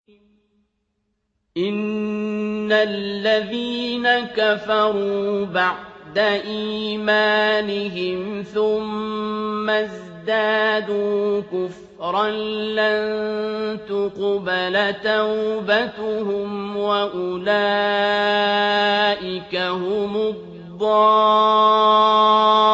إِنَّ الَّذِينَ كَفَرُوا بَعْدَ إِيمَانِهِمْ ثُمَّ ازْدَادُوا كُفْرًا لَّن تُقْبَلَ تَوْبَتُهُمْ وَأُولَٰئِكَ هُمُ الضَّالُّونَ